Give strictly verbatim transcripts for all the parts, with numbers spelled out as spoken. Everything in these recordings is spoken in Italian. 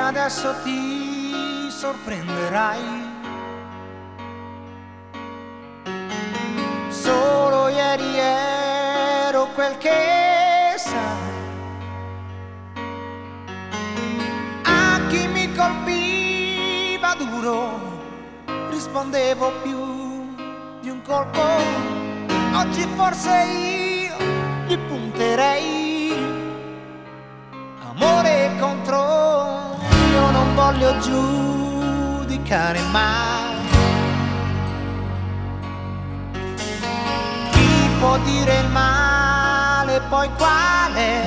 adesso ti sorprenderai. Solo ieri ero quel che sai. A chi mi colpiva duro rispondevo più di un colpo. Oggi forse io gli punterei. Amore contro, io non voglio giudicare mai. Chi può dire il male, poi quale?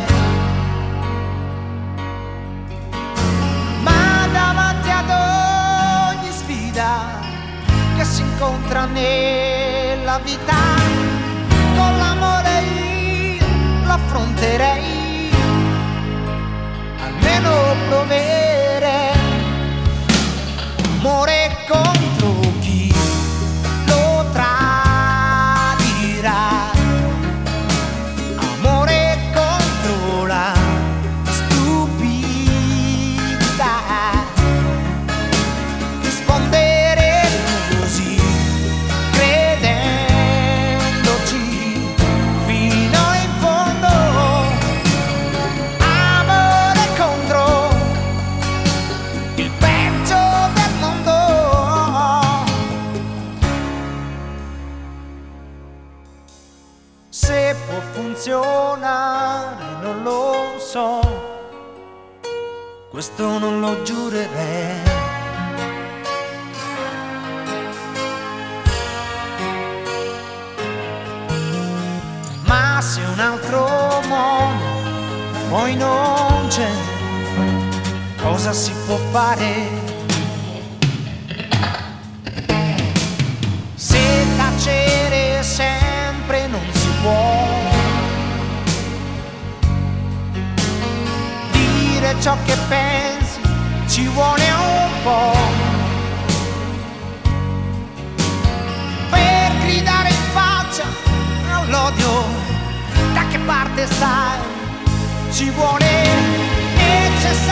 Ma davanti ad ogni sfida che si incontra nella vita, con l'amore io l'affronterei, almeno proverei. Amore contro chi lo tradirà, amore contro la stupidità. Rispondere così, credendoci fino in fondo. Amore contro il peggio del mondo. Se può funzionare non lo so, questo non lo giurerei. Ma se un altro modo poi non c'è, cosa si può fare? Se tacere sempre non si può, dire ciò che pensi ci vuole un po', per gridare in faccia all'odio. Da che parte stai? Ci vuole necessariamente